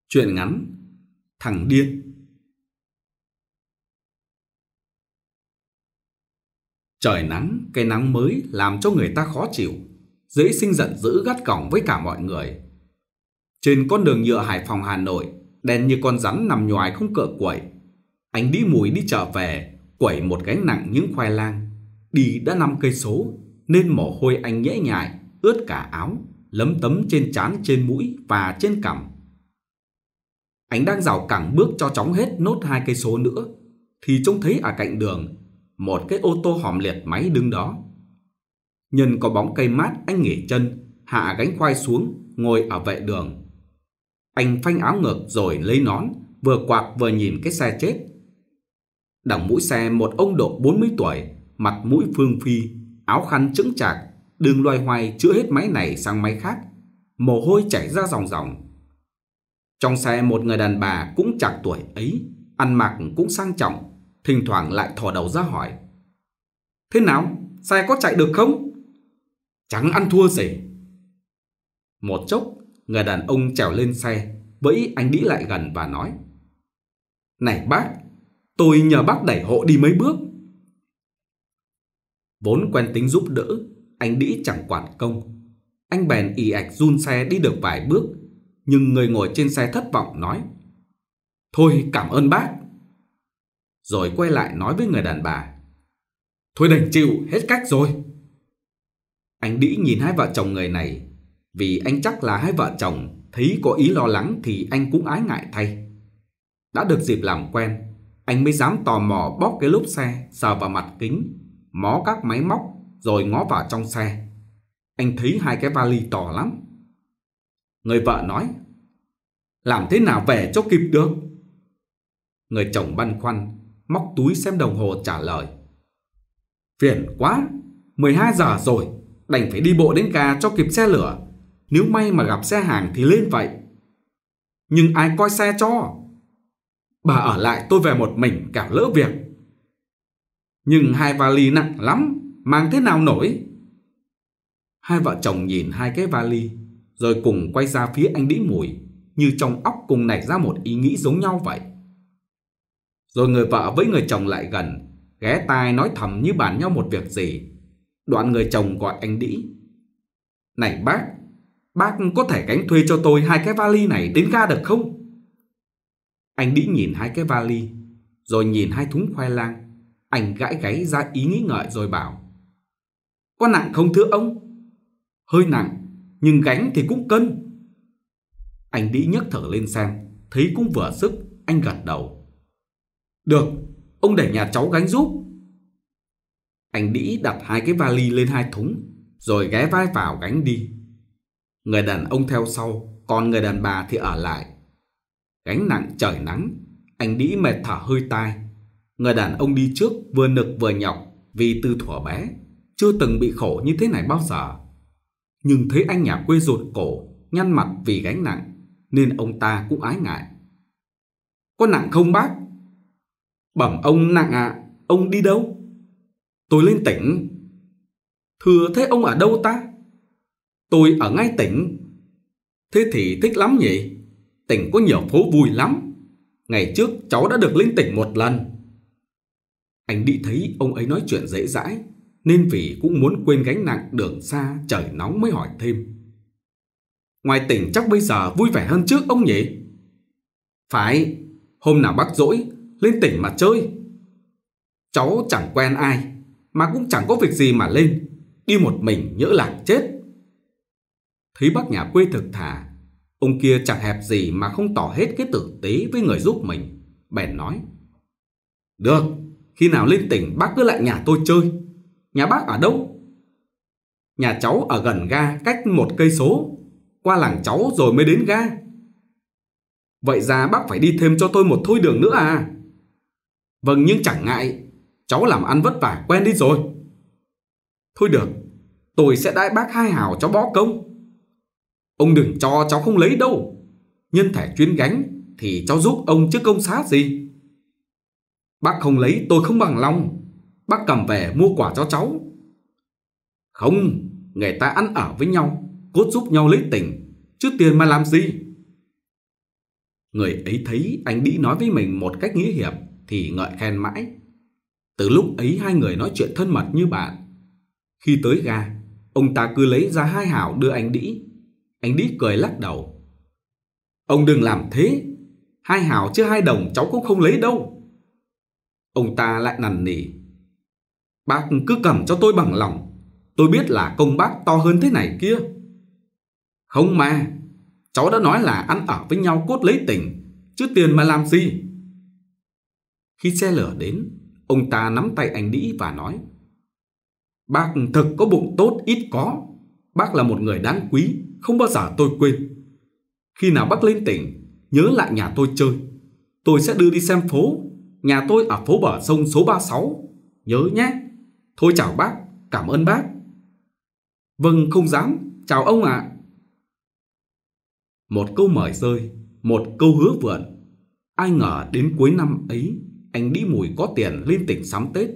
Truyện ngắn Thằng Điên. Trời nắng, cái nắng mới làm cho người ta khó chịu, dễ sinh giận dữ gắt gỏng với cả mọi người. Trên con đường nhựa Hải Phòng Hà Nội, đen như con rắn nằm nhoài không cựa quậy. Anh Đĩ Mùi đi chợ về, quẩy một gánh nặng những khoai lang. Đi đã 5 cây số nên mồ hôi anh nhễ nhại, ướt cả áo, lấm tấm trên trán, trên mũi và trên cằm. Anh đang rảo cẳng bước cho chóng hết nốt 2 cây số nữa thì trông thấy ở cạnh đường một cái ô tô hòm liệt máy đứng đó. Nhân có bóng cây mát, anh nghỉ chân, hạ gánh khoai xuống, ngồi ở vệ đường. Anh phanh áo ngược rồi lấy nón, vừa quạt vừa nhìn cái xe chết. Đằng mũi xe một ông độ 40 tuổi, mặt mũi phương phi, áo khăn chững chạc, đường loay hoay chữa hết máy này sang máy khác, mồ hôi chảy ra ròng ròng. Trong xe một người đàn bà cũng chạc tuổi ấy, ăn mặc cũng sang trọng, thỉnh thoảng lại thò đầu ra hỏi: "Thế nào, xe có chạy được không?" "Chẳng ăn thua gì." Một chốc, người đàn ông trèo lên xe, vẫy anh Đĩ lại gần và nói: "Này bác, tôi nhờ bác đẩy hộ đi mấy bước." Vốn quen tính giúp đỡ, anh Đĩ chẳng quản công. Anh bèn ì ạch run xe đi được vài bước, nhưng người ngồi trên xe thất vọng nói: "Thôi cảm ơn bác." Rồi quay lại nói với người đàn bà: "Thôi đành chịu, hết cách rồi." Anh Đĩ nhìn hai vợ chồng người này, vì anh chắc là hai vợ chồng thấy có ý lo lắng thì anh cũng ái ngại thay. Đã được dịp làm quen, anh mới dám tò mò bóc cái lốp xe, sờ vào mặt kính, mó các máy móc rồi ngó vào trong xe. Anh thấy 2 cái vali to lắm. Người vợ nói: "Làm thế nào về cho kịp được?" Người chồng băn khoăn, móc túi xem đồng hồ trả lời: "Phiền quá, 12 giờ rồi, đành phải đi bộ đến ga cho kịp xe lửa. Nếu may mà gặp xe hàng thì lên vậy. Nhưng ai coi xe cho? Bà ở lại tôi về một mình cả lỡ việc. Nhưng 2 vali nặng lắm, mang thế nào nổi?" Hai vợ chồng nhìn 2 cái vali, rồi cùng quay ra phía anh Đĩ Mùi, như trong óc cùng nảy ra một ý nghĩ giống nhau vậy. Rồi người vợ với người chồng lại gần, ghé tai nói thầm như bàn nhau một việc gì. Đoạn người chồng gọi anh Đĩ: "Này bác có thể gánh thuê cho tôi 2 cái vali này đến ga được không?" Anh Đĩ nhìn 2 cái vali, rồi nhìn 2 thúng khoai lang. Anh gãi gáy ra ý nghĩ ngợi rồi bảo: "Có nặng không thưa ông?" "Hơi nặng, nhưng gánh thì cũng cân." Anh Đĩ nhấc thở lên xem, thấy cũng vừa sức, anh gật đầu: "Được, ông để nhà cháu gánh giúp." Anh Đĩ đặt 2 cái vali lên 2 thúng, rồi ghé vai vào gánh đi. Người đàn ông theo sau, còn người đàn bà thì ở lại. Gánh nặng trời nắng, anh Đĩ mệt thở hơi tai. Người đàn ông đi trước vừa nực vừa nhọc, vì từ thuở bé chưa từng bị khổ như thế này bao giờ. Nhưng thấy anh nhà quê rụt cổ, nhăn mặt vì gánh nặng, nên ông ta cũng ái ngại: "Có nặng không bác?" "Bẩm ông nặng ạ." "Ông đi đâu?" "Tôi lên tỉnh." "Thưa thế ông ở đâu ta?" "Tôi ở ngay tỉnh." "Thế thì thích lắm nhỉ? Tỉnh có nhiều phố vui lắm. Ngày trước cháu đã được lên tỉnh một lần." Anh Đĩ thấy ông ấy nói chuyện dễ dãi, nên vì cũng muốn quên gánh nặng đường xa trời nóng mới hỏi thêm: "Ngoài tỉnh chắc bây giờ vui vẻ hơn trước ông nhỉ?" "Phải, hôm nào bác rỗi lên tỉnh mà chơi." "Cháu chẳng quen ai, mà cũng chẳng có việc gì mà lên, đi một mình nhỡ lạc chết." Thấy bác nhà quê thực thà, ông kia chẳng hẹp gì mà không tỏ hết cái tử tế với người giúp mình, bèn nói: "Được, khi nào lên tỉnh bác cứ lại nhà tôi chơi." "Nhà bác ở đâu?" "Nhà cháu ở gần ga, cách 1 cây số, qua làng cháu rồi mới đến ga." "Vậy ra bác phải đi thêm cho tôi một thôi đường nữa à?" "Vâng, nhưng chẳng ngại, cháu làm ăn vất vả quen đi rồi." "Thôi được, tôi sẽ đãi bác 2 hào cháu bỏ công." "Ông đừng cho cháu không lấy đâu. Nhân thể chuyến gánh thì cháu giúp ông chứ công xá gì." "Bác không lấy tôi không bằng lòng. Bác cầm về mua quả cho cháu." "Không, người ta ăn ở với nhau, cốt giúp nhau lấy tình, chứ tiền mà làm gì." Người ấy thấy anh Đĩ nói với mình một cách nghĩa hiệp thì ngợi khen mãi. Từ lúc ấy hai người nói chuyện thân mật như bạn. Khi tới ga, ông ta cứ lấy ra 2 hào đưa anh Đĩ. Anh Đĩ cười lắc đầu. Ông đừng làm thế, 2 hào chứ 2 đồng cháu cũng không lấy đâu. Ông ta lại nằn nỉ. Bác cứ cầm cho tôi bằng lòng, tôi biết là công bác to hơn thế này kia. Không mà, cháu đã nói là ăn ở với nhau cốt lấy tình, chứ tiền mà làm gì. Khi xe lửa đến, ông ta nắm tay anh Đĩ và nói. Bác thực có bụng tốt ít có. Bác là một người đáng quý, không bao giờ tôi quên. Khi nào bác lên tỉnh, nhớ lại nhà tôi chơi. Tôi sẽ đưa đi xem phố. Nhà tôi ở phố bờ sông số 36. Nhớ nhé. Thôi chào bác, cảm ơn bác. Vâng, không dám, chào ông ạ. Một câu mời rơi, một câu hứa vượn. Ai ngờ đến cuối năm ấy, anh Đĩ Mùi có tiền lên tỉnh sắm Tết.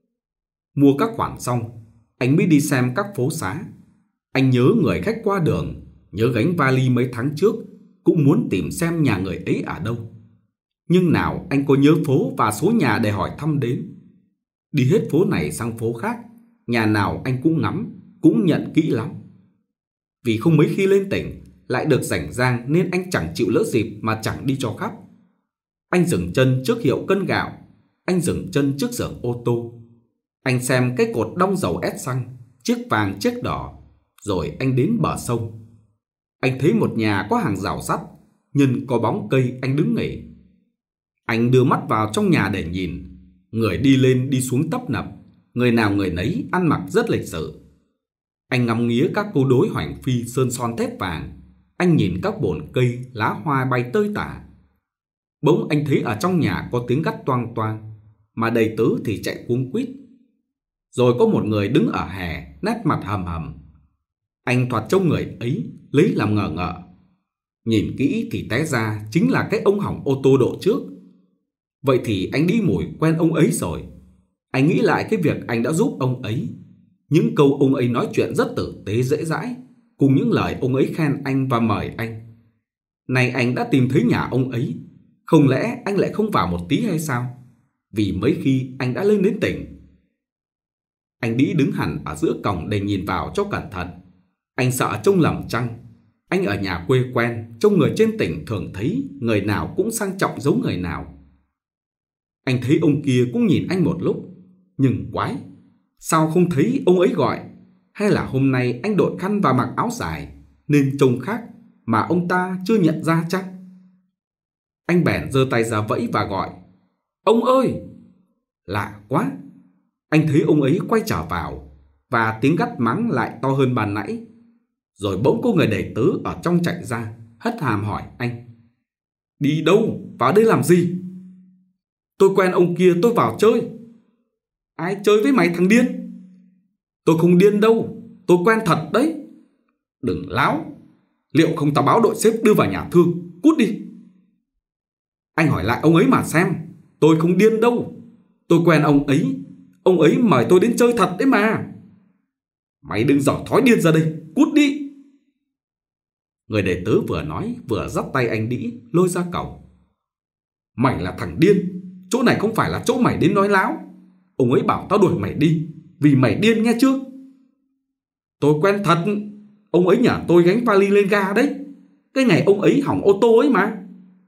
Mua các khoản xong, anh mới đi xem các phố xá. Anh nhớ người khách qua đường, nhớ gánh vali mấy tháng trước, cũng muốn tìm xem nhà người ấy ở đâu. Nhưng nào anh có nhớ phố và số nhà để hỏi thăm đến. Đi hết phố này sang phố khác, nhà nào anh cũng ngắm, cũng nhận kỹ lắm. Vì không mấy khi lên tỉnh lại được rảnh rang nên anh chẳng chịu lỡ dịp mà chẳng đi cho khắp. Anh dừng chân trước hiệu cân gạo, anh dừng chân trước xưởng ô tô. Anh xem cái cột đong dầu ép xăng, chiếc vàng chiếc đỏ. Rồi anh đến bờ sông. Anh thấy một nhà có hàng rào sắt, nhưng có bóng cây anh đứng nghỉ. Anh đưa mắt vào trong nhà để nhìn. Người đi lên đi xuống tấp nập, người nào người nấy ăn mặc rất lịch sự. Anh ngắm nghía các câu đối hoành phi sơn son thép vàng. Anh nhìn các bồn cây, lá hoa bay tơi tả. Bỗng anh thấy ở trong nhà có tiếng gắt toang toang, mà đầy tớ thì chạy cuống quýt. Rồi có một người đứng ở hè, nét mặt hầm hầm. Anh thoạt trông người ấy, lấy làm ngờ ngợ. Nhìn kỹ thì té ra chính là cái ông hỏng ô tô độ trước. Vậy thì anh Đĩ Mùi quen ông ấy rồi. Anh nghĩ lại cái việc anh đã giúp ông ấy. Những câu ông ấy nói chuyện rất tử tế dễ dãi, cùng những lời ông ấy khen anh và mời anh. Này anh đã tìm thấy nhà ông ấy, không lẽ anh lại không vào một tí hay sao? Vì mấy khi anh đã lên đến tỉnh. Anh Đĩ đứng hẳn ở giữa cổng để nhìn vào cho cẩn thận. Anh sợ trông lầm chăng. Anh ở nhà quê quen, trông người trên tỉnh thường thấy người nào cũng sang trọng giống người nào. Anh thấy ông kia cũng nhìn anh một lúc. Nhưng quái, sao không thấy ông ấy gọi? Hay là hôm nay anh đội khăn và mặc áo dài nên trông khác mà ông ta chưa nhận ra chắc? Anh bèn giơ tay ra vẫy và gọi. Ông ơi! Lạ quá! Anh thấy ông ấy quay trở vào, và tiếng gắt mắng lại to hơn ban nãy. Rồi bỗng có người đầy tớ ở trong chạy ra, hất hàm hỏi anh. Đi đâu? Vào đây làm gì? Tôi quen ông kia, tôi vào chơi. Ai chơi với mày thằng điên? Tôi không điên đâu, tôi quen thật đấy. Đừng láo. Liệu không tao báo đội sếp đưa vào nhà thương? Cút đi. Anh hỏi lại ông ấy mà xem. Tôi không điên đâu, tôi quen ông ấy. Ông ấy mời tôi đến chơi thật đấy mà. Mày đừng giỏ thói điên ra đây, cút đi. Người đệ tớ vừa nói vừa dắt tay anh Đĩ lôi ra cổng. Mày là thằng điên, chỗ này không phải là chỗ mày đến nói láo. Ông ấy bảo tao đuổi mày đi vì mày điên nghe chưa? Tôi quen thật. Ông ấy nhờ tôi gánh vali lên ga đấy. Cái ngày ông ấy hỏng ô tô ấy mà.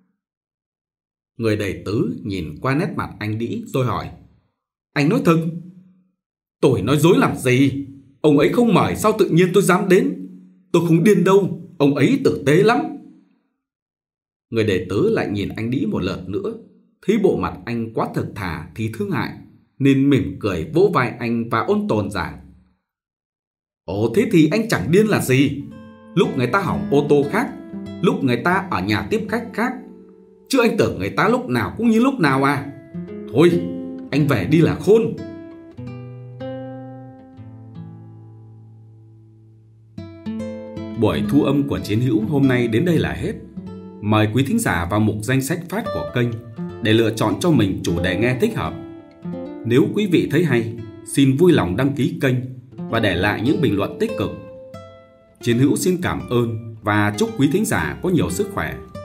Người đầy tớ nhìn qua nét mặt anh Đĩ rồi hỏi. Anh nói thật? Tôi nói dối làm gì? Ông ấy không mời sao tự nhiên tôi dám đến? Tôi không điên đâu, ông ấy tử tế lắm. Người đệ tớ lại nhìn anh Đĩ một lượt nữa, thấy bộ mặt anh quá thật thà thì thương hại, nên mỉm cười vỗ vai anh và ôn tồn giảng. Ồ, thế thì anh chẳng điên là gì? Lúc người ta hỏng ô tô khác, lúc người ta ở nhà tiếp khách khác, chứ anh tưởng người ta lúc nào cũng như lúc nào à? Thôi, anh về đi là khôn. Buổi thu âm của Chiến Hữu hôm nay đến đây là hết. Mời quý thính giả vào mục danh sách phát của kênh để lựa chọn cho mình chủ đề nghe thích hợp. Nếu quý vị thấy hay, xin vui lòng đăng ký kênh và để lại những bình luận tích cực. Chiến Hữu xin cảm ơn và chúc quý thính giả có nhiều sức khỏe.